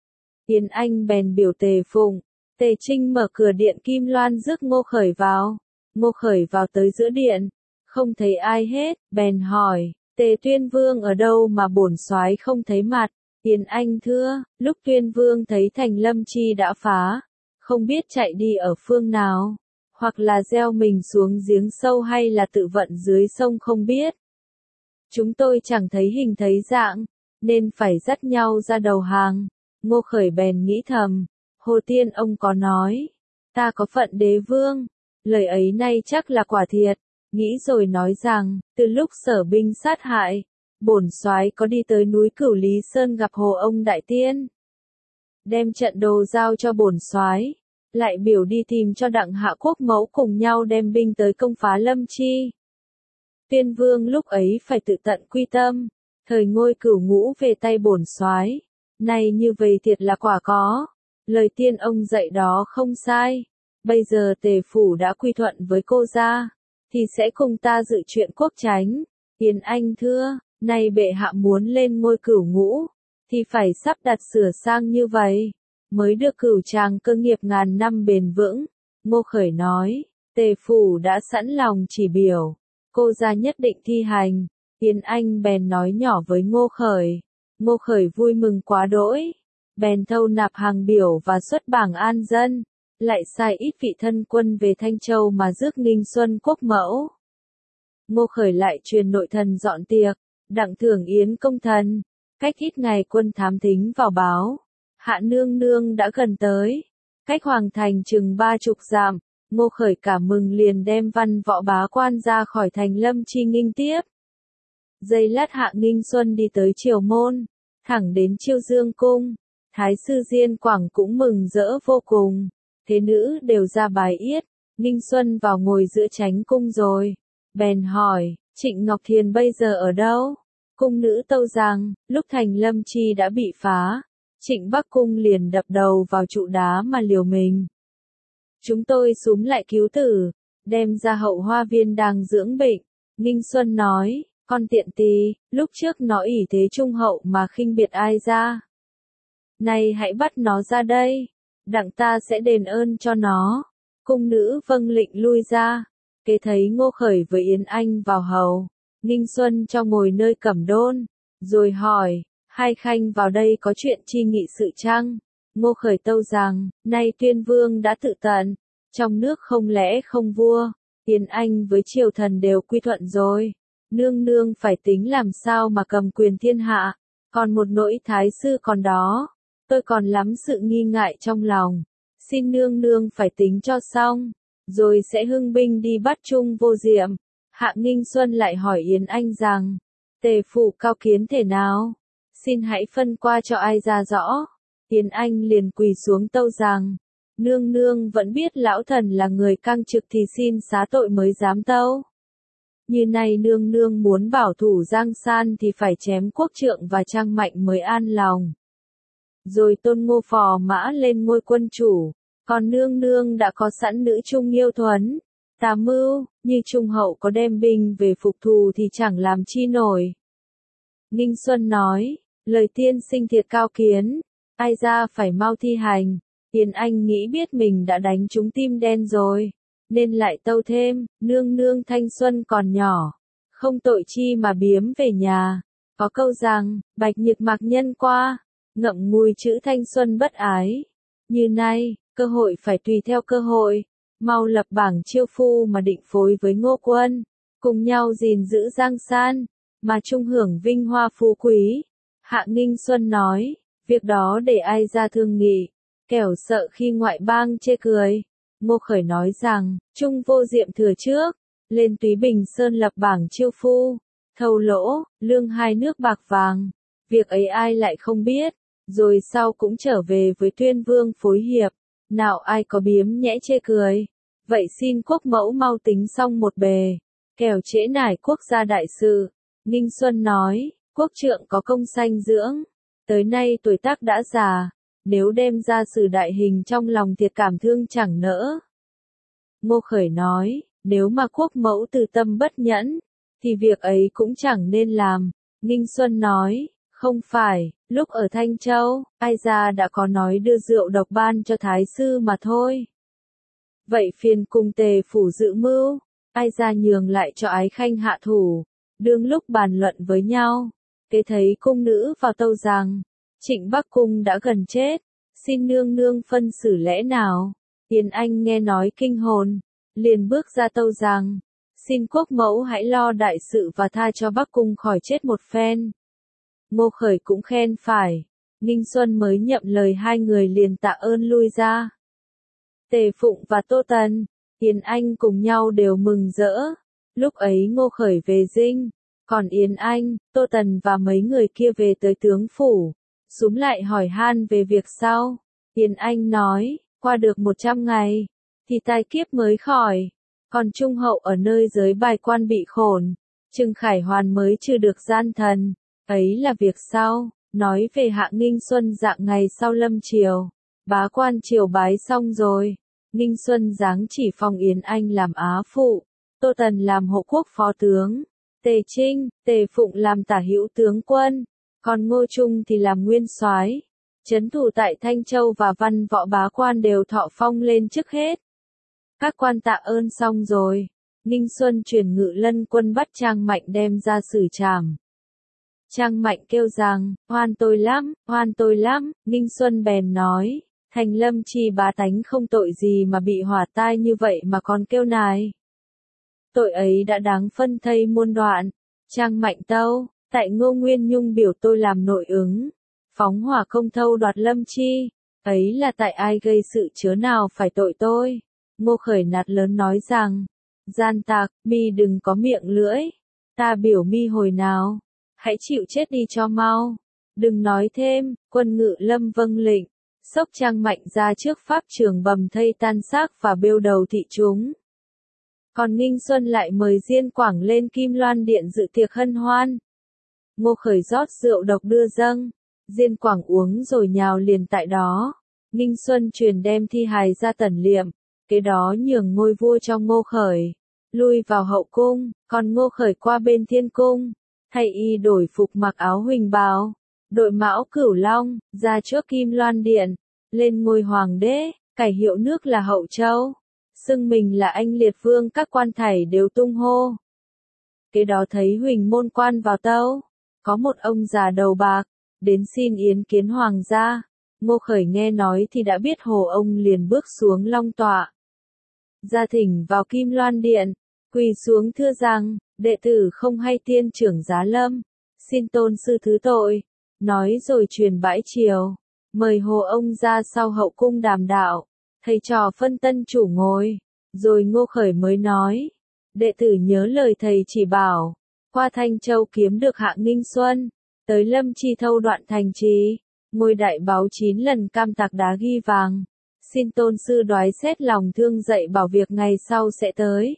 Yến Anh bèn biểu Tề Phụng. Tề Trinh mở cửa điện kim loan rước Ngô Khởi vào. Ngô Khởi vào tới giữa điện. Không thấy ai hết, bèn hỏi. Tề Tuyên Vương ở đâu mà bổn soái không thấy mặt. Yến Anh thưa, lúc Tuyên Vương thấy thành Lâm Chi đã phá. Không biết chạy đi ở phương nào. Hoặc là gieo mình xuống giếng sâu hay là tự vận dưới sông không biết. Chúng tôi chẳng thấy hình thấy dạng, nên phải dắt nhau ra đầu hàng. Ngô Khởi bèn nghĩ thầm, Hồ Tiên ông có nói, ta có phận đế vương, lời ấy nay chắc là quả thiệt. Nghĩ rồi nói rằng, từ lúc sở binh sát hại, bổn soái có đi tới núi Cửu Lý Sơn gặp Hồ ông đại tiên. Đem trận đồ giao cho bổn soái, lại biểu đi tìm cho Đặng Hạ Quốc mẫu cùng nhau đem binh tới công phá Lâm Chi. Tuyên Vương lúc ấy phải tự tận quy tâm, thời ngôi cửu ngũ về tay bổn soái, nay như vậy thiệt là quả có. Lời tiên ông dạy đó không sai. Bây giờ Tề phủ đã quy thuận với cô gia, thì sẽ cùng ta dự chuyện quốc chánh. Yến Anh thưa, nay bệ hạ muốn lên ngôi cửu ngũ, thì phải sắp đặt sửa sang như vậy, mới được cửu tràng cơ nghiệp ngàn năm bền vững. Ngô Khởi nói, Tề phủ đã sẵn lòng chỉ biểu, cô gia nhất định thi hành. Yến Anh bèn nói nhỏ với Ngô Khởi. Ngô Khởi vui mừng quá đỗi, bèn thâu nạp hàng biểu và xuất bảng an dân, lại sai ít vị thân quân về Thanh Châu mà rước Ninh Xuân quốc mẫu. Ngô Khởi lại truyền nội thần dọn tiệc, đặng thưởng yến công thần. Cách ít ngày quân thám thính vào báo, Hạ nương nương đã gần tới, cách hoàng thành chừng 30 dặm. Ngô Khởi cảm mừng liền đem văn võ bá quan ra khỏi thành Lâm Chi nghinh tiếp. Giây lát Hạ Nghinh Xuân đi tới Triều Môn, thẳng đến Chiêu Dương cung. Thái sư Diên Quảng cũng mừng rỡ vô cùng. Thế nữ đều ra bài yết. Nghinh Xuân vào ngồi giữa chánh cung rồi. Bèn hỏi, Trịnh Ngọc Thiền bây giờ ở đâu? Cung nữ tâu rằng, lúc thành Lâm Chi đã bị phá, Trịnh Bắc cung liền đập đầu vào trụ đá mà liều mình. Chúng tôi xúm lại cứu tử, đem ra hậu hoa viên đang dưỡng bệnh. Nghinh Xuân nói, con tiện tì, lúc trước nó ỷ thế trung hậu mà khinh biệt ai ra. Này hãy bắt nó ra đây, đặng ta sẽ đền ơn cho nó. Cung nữ vâng lệnh lui ra. Kế thấy Ngô Khởi với Yến Anh vào hầu. Nghinh Xuân cho ngồi nơi cẩm đôn, rồi hỏi, hai khanh vào đây có chuyện chi nghị sự chăng? Ngô Khởi tâu rằng, nay Tuyên Vương đã tự tận, trong nước không lẽ không vua, Yến Anh với triều thần đều quy thuận rồi, nương nương phải tính làm sao mà cầm quyền thiên hạ, còn một nỗi thái sư còn đó, tôi còn lắm sự nghi ngại trong lòng, xin nương nương phải tính cho xong, rồi sẽ hưng binh đi bắt Trung Vô Diệm. Hạ Nghinh Xuân lại hỏi Yến Anh rằng, Tề phủ cao kiến thể nào? Xin hãy phân qua cho ai ra rõ. Yến Anh liền quỳ xuống tâu rằng, nương nương vẫn biết lão thần là người căng trực thì xin xá tội mới dám tâu. Như này nương nương muốn bảo thủ Giang San thì phải chém Quốc Trượng và Trang Mạnh mới an lòng. Rồi tôn Ngô Phò Mã lên ngôi quân chủ, còn nương nương đã có sẵn nữ Trung Nghiêu Thuấn. Tà mưu, như Trung hậu có đem binh về phục thù thì chẳng làm chi nổi. Nghinh Xuân nói, lời tiên sinh thiệt cao kiến, ai ra phải mau thi hành. Yến Anh nghĩ biết mình đã đánh trúng tim đen rồi, nên lại tâu thêm, nương nương thanh xuân còn nhỏ, không tội chi mà biếm về nhà, Có câu rằng, bạch nhược mạc nhân qua, ngậm ngùi chữ thanh xuân bất ái. Như nay, cơ hội phải tùy theo cơ hội, mau lập bảng chiêu phu mà định phối với Ngô Quân, cùng nhau gìn giữ giang san, mà chung hưởng vinh hoa phú quý. Hạ Nghinh Xuân nói, việc đó để ai ra thương nghị, kẻo sợ khi ngoại bang chê cười. Ngô Khởi nói rằng, Trung Vô Diệm thừa trước, lên Túy Bình Sơn lập bảng chiêu phu, thầu lỗ, lương 2 nước bạc vàng. Việc ấy ai lại không biết, rồi sau cũng trở về với Tuyên Vương phối hiệp, nào ai có biếm nhẽ chê cười. Vậy xin quốc mẫu mau tính xong một bề, kẻo trễ nải quốc gia đại sự. Nghinh Xuân nói, quốc trượng có công sanh dưỡng, tới nay tuổi tác đã già, nếu đem ra xử đại hình trong lòng thiệt cảm thương chẳng nỡ. Ngô Khởi nói, nếu mà quốc mẫu từ tâm bất nhẫn, thì việc ấy cũng chẳng nên làm. Nghinh Xuân nói, không phải, lúc ở Thanh Châu, ai ra đã có nói đưa rượu độc ban cho thái sư mà thôi. Vậy phiền cùng Tề phủ dự mưu, ai ra nhường lại cho Ái Khanh hạ thủ. Đương lúc bàn luận với nhau, kế thấy cung nữ vào tâu rằng, Trịnh Bắc Cung đã gần chết, xin nương nương phân xử lẽ nào. Yến Anh nghe nói kinh hồn, liền bước ra tâu rằng, xin quốc mẫu hãy lo đại sự và tha cho Bắc Cung khỏi chết một phen. Ngô Khởi cũng khen phải, Nghinh Xuân mới nhậm lời hai người liền tạ ơn lui ra. Tề Phụng và Tô Tần, Yến Anh cùng nhau đều mừng rỡ. Lúc ấy Ngô Khởi về dinh, còn Yến Anh, Tô Tần và mấy người kia về tới tướng phủ, súm lại hỏi han về việc sau. Yến Anh nói, qua được 100 ngày, thì tai kiếp mới khỏi, còn Trung Hậu ở nơi giới bài quan bị khổn, Trừng Khải Hoàn mới trừ được gian thần, ấy là việc sau. Nói về Hạ Nghinh Xuân dạng ngày sau lâm triều, bá quan triều bái xong rồi, Nghinh Xuân giáng chỉ phong Yến Anh làm á phụ, Tô Tần làm hộ quốc phó tướng, Tề Trinh, Tề Phụng làm tả hữu tướng quân, còn Ngô Trung thì làm nguyên soái. Trấn thủ tại Thanh Châu và văn võ bá quan đều thọ phong lên trước hết. Các quan tạ ơn xong rồi, Nghinh Xuân truyền Ngự Lân quân bắt Trang Mạnh đem ra xử trảm. Trang Mạnh kêu rằng, oan tôi lắm, Nghinh Xuân bèn nói, Thành Lâm Chi bá tánh không tội gì mà bị hỏa tai như vậy mà còn kêu nài. Tội ấy đã đáng phân thây muôn đoạn. Trang Mạnh tâu, tại Ngô Nguyên Nhung biểu tôi làm nội ứng, phóng hỏa công thâu đoạt Lâm Chi, ấy là tại ai gây sự chớ nào phải tội tôi. Ngô Khởi nạt lớn nói rằng, gian tạc, mi đừng có miệng lưỡi, ta biểu mi hồi nào, hãy chịu chết đi cho mau. Đừng nói thêm, quân Ngự Lâm vâng lệnh, xốc Trang Mạnh ra trước pháp trường bầm thây tan xác và bêu đầu thị chúng. Còn Nghinh Xuân lại mời Diên Quảng lên Kim Loan Điện dự tiệc hân hoan. Ngô Khởi rót rượu độc đưa dâng, Diên Quảng uống rồi nhào liền tại đó. Nghinh Xuân truyền đem thi hài ra Tần Liệm, kế đó nhường ngôi vua cho Ngô Khởi, lui vào hậu cung, còn Ngô Khởi qua bên Thiên Cung, thay y đổi phục mặc áo huỳnh bào, đội mão cửu long, ra trước Kim Loan Điện, lên ngôi hoàng đế, cải hiệu nước là Hậu Châu, xưng mình là anh liệt vương, các quan thảy đều tung hô. Kế đó thấy Huỳnh môn quan vào tâu, có một ông già đầu bạc, đến xin yến kiến hoàng gia. Ngô Khởi nghe nói thì đã biết hồ ông liền bước xuống long tọa, ra thỉnh vào Kim Loan Điện, quỳ xuống thưa rằng, đệ tử không hay tiên trưởng giá lâm, xin tôn sư thứ tội. Nói rồi truyền bãi triều, mời hồ ông ra sau hậu cung đàm đạo, thầy trò phân tân chủ ngồi, rồi Ngô Khởi mới nói, đệ tử nhớ lời thầy chỉ bảo, qua Thanh Châu kiếm được Hạ Nghinh Xuân, tới Lâm Chi thâu đoạn thành trì, ngôi đại báo 9 lần cam tạc đá ghi vàng, xin tôn sư đoái xét lòng thương dạy bảo việc ngày sau sẽ tới.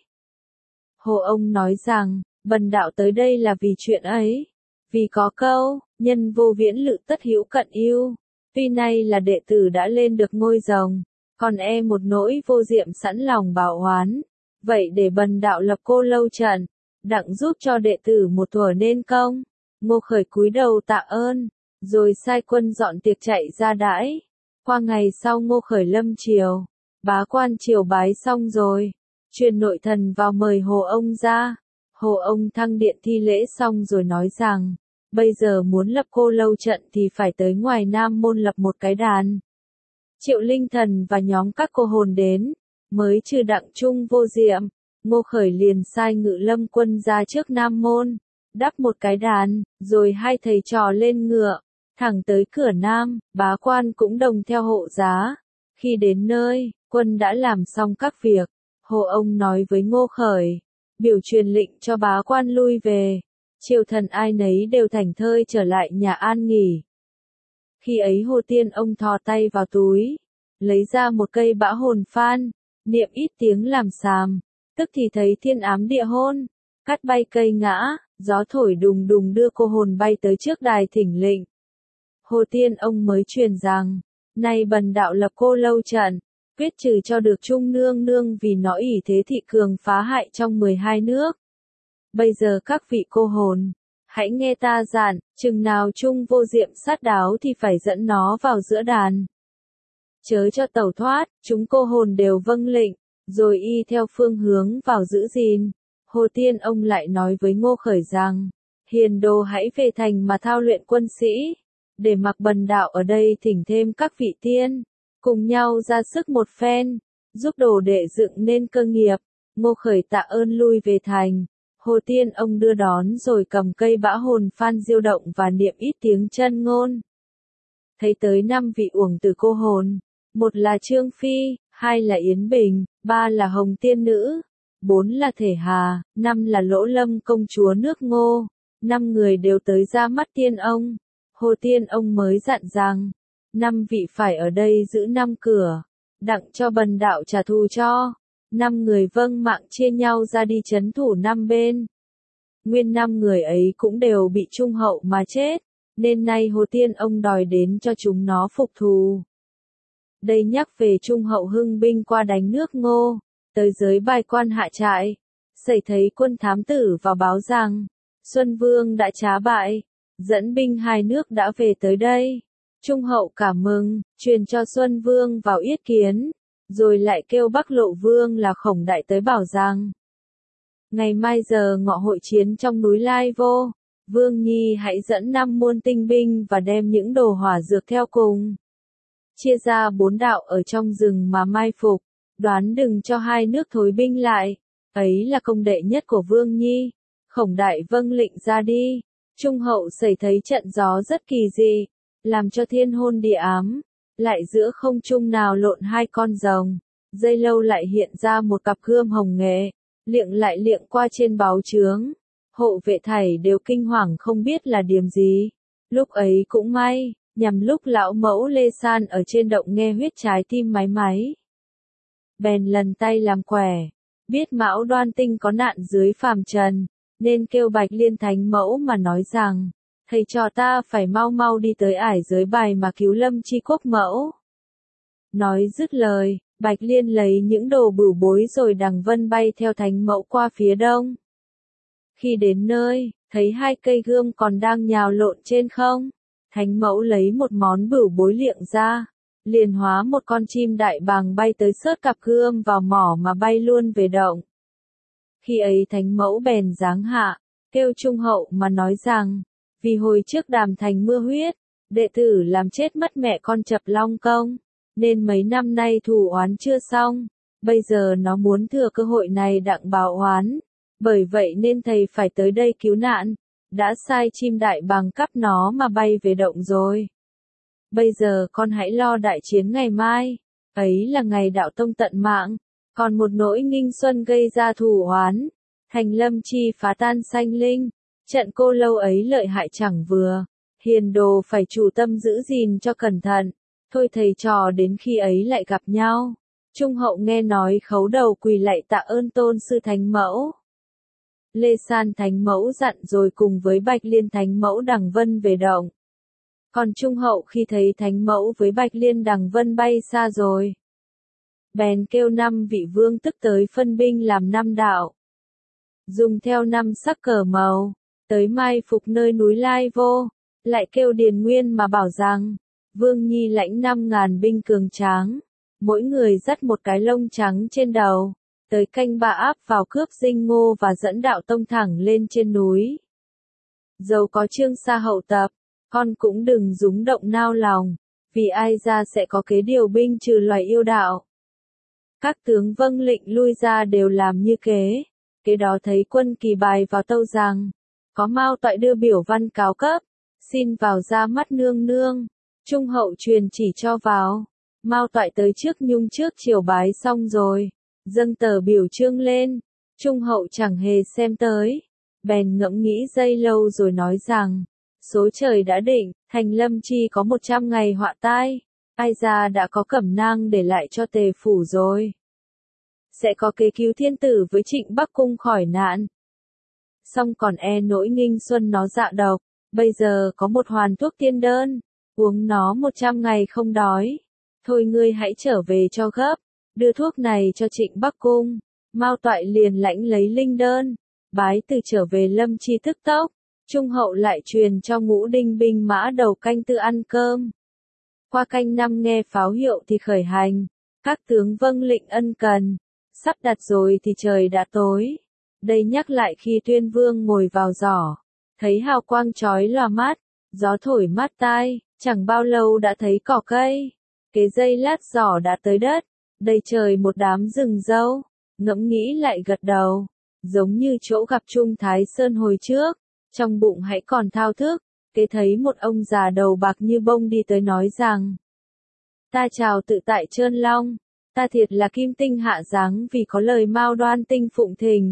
Hồ ông nói rằng, bần đạo tới đây là vì chuyện ấy, vì có câu, nhân vô viễn lự tất hữu cận ưu, tuy nay là đệ tử đã lên được ngôi rồng, còn một nỗi vô diệm sẵn lòng bảo oán, vậy để bần đạo lập cô lâu trận, đặng giúp cho đệ tử một thuở nên công. Ngô Khởi cúi đầu tạ ơn, rồi sai quân dọn tiệc chạy ra đãi. Qua ngày sau Ngô Khởi lâm triều, bá quan triều bái xong rồi, truyền nội thần vào mời hồ ông ra. Hồ ông thăng điện thi lễ xong rồi nói rằng, Bây giờ muốn lập Cô Lâu trận thì phải tới ngoài Nam Môn lập một cái đàn. Triệu Linh Thần và nhóm các cô hồn đến, mới trừ Đặng Trung Vô Diệm, Ngô Khởi liền sai Ngự Lâm quân ra trước Nam Môn, đắp một cái đàn, rồi hai thầy trò lên ngựa, thẳng tới cửa Nam, bá quan cũng đồng theo hộ giá. Khi đến nơi, quân đã làm xong các việc, Hồ ông nói với Ngô Khởi, biểu truyền lệnh cho bá quan lui về, triều thần ai nấy đều thảnh thơi trở lại nhà an nghỉ. Khi ấy Hồ Tiên ông thò tay vào túi, lấy ra một cây bã hồn phan, niệm ít tiếng làm sàm, tức thì thấy thiên ám địa hôn, cắt bay cây ngã, gió thổi đùng đùng đưa cô hồn bay tới trước đài thỉnh lệnh. Hồ Tiên ông mới truyền rằng, nay bần đạo lập Cô Lâu trận, quyết trừ cho được Trung nương nương vì nó ỷ thế thị cường phá hại trong 12 nước. Bây giờ các vị cô hồn, hãy nghe ta dặn, chừng nào Trung Vô Diệm sát đáo thì phải dẫn nó vào giữa đàn. Chớ cho tẩu thoát, chúng cô hồn đều vâng lệnh, rồi y theo phương hướng vào giữ gìn. Hồ Tiên ông lại nói với Ngô Khởi rằng, hiền đồ hãy về thành mà thao luyện quân sĩ, để mặc bần đạo ở đây thỉnh thêm các vị tiên, cùng nhau ra sức một phen, giúp đồ đệ dựng nên cơ nghiệp. Ngô Khởi tạ ơn lui về thành. Hồ Tiên ông đưa đón rồi cầm cây bã hồn phan diêu động và niệm ít tiếng chân ngôn. Thấy tới 5 vị uổng tử cô hồn, một là Trương Phi, 2 là Yến Bình, 3 là Hồng Tiên Nữ, 4 là Thể Hà, 5 là Lỗ Lâm công chúa nước Ngô, 5 người đều tới ra mắt tiên ông. Hồ Tiên ông mới dặn rằng, 5 vị phải ở đây giữ 5 cửa, đặng cho bần đạo trả thù cho. 5 người vâng mạng chia nhau ra đi trấn thủ 5 bên. Nguyên 5 người ấy cũng đều bị Trung Hậu mà chết, nên nay Hồ Tiên ông đòi đến cho chúng nó phục thù. Đây nhắc về Trung Hậu hưng binh qua đánh nước Ngô, tới giới Bài Quan hạ trại, xảy thấy quân thám tử vào báo rằng, Xuân Vương đã trá bại, dẫn binh 2 nước đã về tới đây. Trung Hậu cảm mừng, truyền cho Xuân Vương vào yết kiến, rồi lại kêu Bắc Lộ Vương là Khổng Đại tới bảo rằng, ngày mai giờ ngọ hội chiến trong núi Lai Vô, Vương Nhi hãy dẫn 5 muôn tinh binh và đem những đồ hỏa dược theo cùng. Chia ra 4 đạo ở trong rừng mà mai phục, đoán đừng cho 2 nước thối binh lại, ấy là công đệ nhất của Vương Nhi. Khổng Đại vâng lệnh ra đi. Trung Hậu xảy thấy trận gió rất kỳ dị, làm cho thiên hôn địa ám, lại giữa không trung nào lộn 2 con rồng, giây lâu lại hiện ra một cặp gươm hồng nghệ, liệng lại liệng qua trên báo chướng. Hộ vệ thảy đều kinh hoàng không biết là điểm gì. Lúc ấy cũng may, nhằm lúc lão mẫu Lê San ở trên động nghe huyết trái tim máy máy. Bèn lần tay làm quẻ, biết Mão Đoan Tinh có nạn dưới phàm trần, nên kêu Bạch Liên Thánh Mẫu mà nói rằng, thầy trò ta phải mau mau đi tới ải giới Bài mà cứu Lâm Chi Quốc Mẫu. Nói dứt lời, Bạch Liên lấy những đồ bửu bối rồi đằng vân bay theo Thánh Mẫu qua phía đông. Khi đến nơi, thấy 2 cây gươm còn đang nhào lộn trên không. Thánh Mẫu lấy một món bửu bối liệng ra, liền hóa một con chim đại bàng bay tới sớt cặp gươm vào mỏ mà bay luôn về động. Khi ấy Thánh Mẫu bèn giáng hạ, kêu Trung Hậu mà nói rằng, vì hồi trước Đàm Thành mưa huyết, đệ tử làm chết mất mẹ con Chập Long Công, nên mấy năm nay thù oán chưa xong, bây giờ nó muốn thừa cơ hội này đặng báo oán, bởi vậy nên thầy phải tới đây cứu nạn, đã sai chim đại bàng cắp nó mà bay về động rồi. Bây giờ con hãy lo đại chiến ngày mai, ấy là ngày đạo tông tận mạng, còn một nỗi nghinh xuân gây ra thù oán, thành Lâm Chi phá tan sanh linh, trận Cô Lâu ấy lợi hại chẳng vừa, hiền đồ phải chủ tâm giữ gìn cho cẩn thận, thôi thầy trò đến khi ấy lại gặp nhau. Trung Hậu nghe nói khấu đầu quỳ lạy tạ ơn tôn sư Thánh Mẫu. Lê San Thánh Mẫu dặn rồi cùng với Bạch Liên Thánh Mẫu đằng vân về động. Còn Trung Hậu khi thấy Thánh Mẫu với Bạch Liên đằng vân bay xa rồi, bèn kêu 5 vị vương tức tới phân binh làm 5 đạo, dùng theo 5 sắc cờ màu, tới mai phục nơi núi Lai Vô, lại kêu Điền Nguyên mà bảo rằng, Vương Nhi lãnh 5.000 binh cường tráng, mỗi người dắt một cái lông trắng trên đầu, tới canh bạ áp vào cướp Dinh Ngô và dẫn đạo tông thẳng lên trên núi. Dẫu có Trương Sa hậu tập, con cũng đừng rúng động nao lòng, vì ai ra sẽ có kế điều binh trừ loài yêu đạo. Các tướng vâng lệnh lui ra đều làm như kế. Kế đó thấy quân kỳ bài vào tâu rằng, có Mao Toại đưa biểu văn cáo cấp, xin vào ra mắt nương nương. Trung hậu truyền chỉ cho vào. Mao Toại tới trước nhung trước triều bái xong rồi, dâng tờ biểu chương lên. Trung hậu chẳng hề xem tới, bèn ngẫm nghĩ giây lâu rồi nói rằng, số trời đã định, thành Lâm Chi có 100 ngày họa tai, ai ra đã có cẩm nang để lại cho Tề phủ rồi. Sẽ có kế cứu thiên tử với Trịnh Bắc Cung khỏi nạn. Xong còn nỗi nghinh xuân nó dạ độc, bây giờ có một hoàn thuốc tiên đơn, uống nó 100 ngày không đói. Thôi ngươi hãy trở về cho gấp, đưa thuốc này cho Trịnh Bắc Cung. Mao Toại liền lãnh lấy linh đơn, bái từ trở về Lâm Chi tức tốc. Trung hậu lại truyền cho Ngũ Đinh binh mã đầu canh tự ăn cơm. Qua canh năm nghe pháo hiệu thì khởi hành, các tướng vâng lệnh ân cần. Sắp đặt rồi thì trời đã tối. Đây nhắc lại khi Tuyên Vương ngồi vào giỏ, thấy hào quang chói lòa mắt, gió thổi mát tai, chẳng bao lâu đã thấy cỏ cây. Kế giây lát giỏ đã tới đất, đầy trời một đám rừng dâu, ngẫm nghĩ lại gật đầu, giống như chỗ gặp Trung Thái Sơn hồi trước, trong bụng hãy còn thao thức. Kế thấy một ông già đầu bạc như bông đi tới nói rằng, ta chào tự tại Trơn Long. Ta thiệt là kim tinh hạ giáng vì có lời Mao Đoan tinh phụng thỉnh,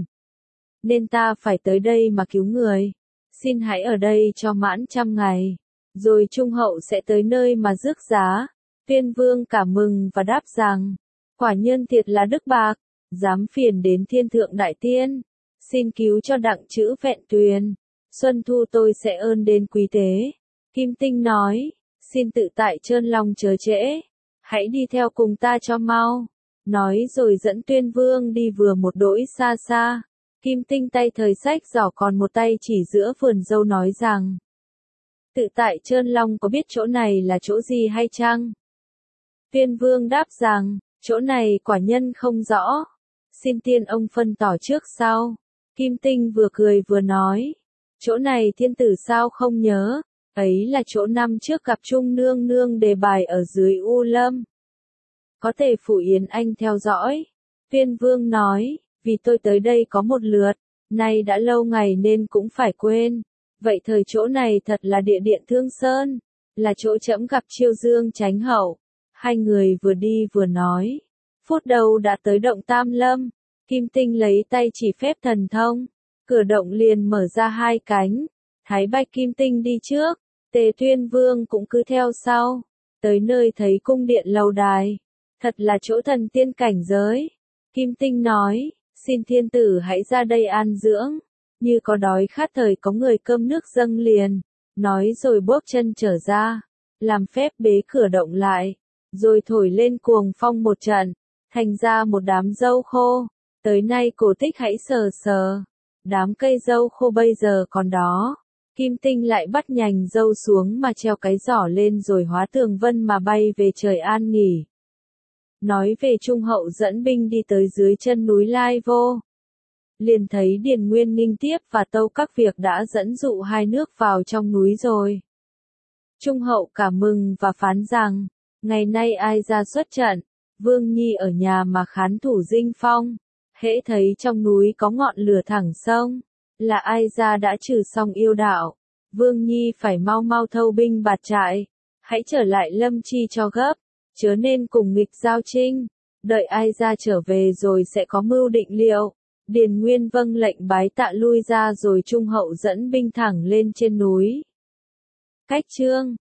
nên ta phải tới đây mà cứu người. Xin hãy ở đây cho mãn 100 ngày, rồi Trung hậu sẽ tới nơi mà rước giá. Tuyên Vương cảm mừng và đáp rằng, quả nhân thiệt là đức bạc, dám phiền đến thiên thượng đại tiên, xin cứu cho đặng chữ Vẹn Tuyền. Xuân thu tôi sẽ ơn đến quý tế. Kim tinh nói, xin tự tại Trơn Long chớ trễ, hãy đi theo cùng ta cho mau. Nói rồi dẫn Tuyên Vương đi vừa một đỗi xa xa. Kim tinh tay thời sách giỏ còn một tay chỉ giữa vườn dâu nói rằng, tự tại Trơn Long có biết chỗ này là chỗ gì hay chăng? Tuyên Vương đáp rằng, chỗ này quả nhân không rõ, xin tiên ông phân tỏ trước sau. Kim tinh vừa cười vừa nói, chỗ này thiên tử sao không nhớ, ấy là chỗ năm trước gặp Trung nương nương đề bài ở dưới U Lâm. Có Tề Phủ Yến Anh theo dõi. Tuyên Vương nói, vì tôi tới đây có một lượt, nay đã lâu ngày nên cũng phải quên. Vậy thời chỗ này thật là địa điện Thương Sơn, là chỗ trẫm gặp Chiêu Dương Chánh Hậu. Hai người vừa đi vừa nói, phút đầu đã tới động Tam Lâm. Kim tinh lấy tay chỉ phép thần thông, cửa động liền mở ra hai cánh. Thái Bạch Kim tinh đi trước, Tề Tuyên Vương cũng cứ theo sau. Tới nơi thấy cung điện lầu đài, thật là chỗ thần tiên cảnh giới. Kim tinh nói, xin thiên tử hãy ra đây an dưỡng, như có đói khát thời có người cơm nước dâng liền. Nói rồi bước chân trở ra, làm phép bế cửa động lại, rồi thổi lên cuồng phong một trận, thành ra một đám dâu khô. Tới nay cổ tích hãy sờ sờ, đám cây dâu khô bây giờ còn đó. Kim tinh lại bắt nhành dâu xuống mà treo cái giỏ lên rồi hóa tường vân mà bay về trời an nghỉ. Nói về Trung hậu dẫn binh đi tới dưới chân núi Lai Vô, liền thấy Điền Nguyên nghinh tiếp và tâu các việc đã dẫn dụ hai nước vào trong núi rồi. Trung hậu cảm mừng và phán rằng, ngày nay ai ra xuất trận, Vương Nhi ở nhà mà khán thủ dinh phong. Hễ thấy trong núi có ngọn lửa thẳng sông, là ai ra đã trừ xong yêu đạo. Vương Nhi phải mau mau thâu binh bạt trại, hãy trở lại Lâm Chi cho gấp, chớ nên cùng nghịch giao trinh. Đợi ai ra trở về rồi sẽ có mưu định liệu. Điền Nguyên vâng lệnh bái tạ lui ra rồi Trung hậu dẫn binh thẳng lên trên núi. Cách chương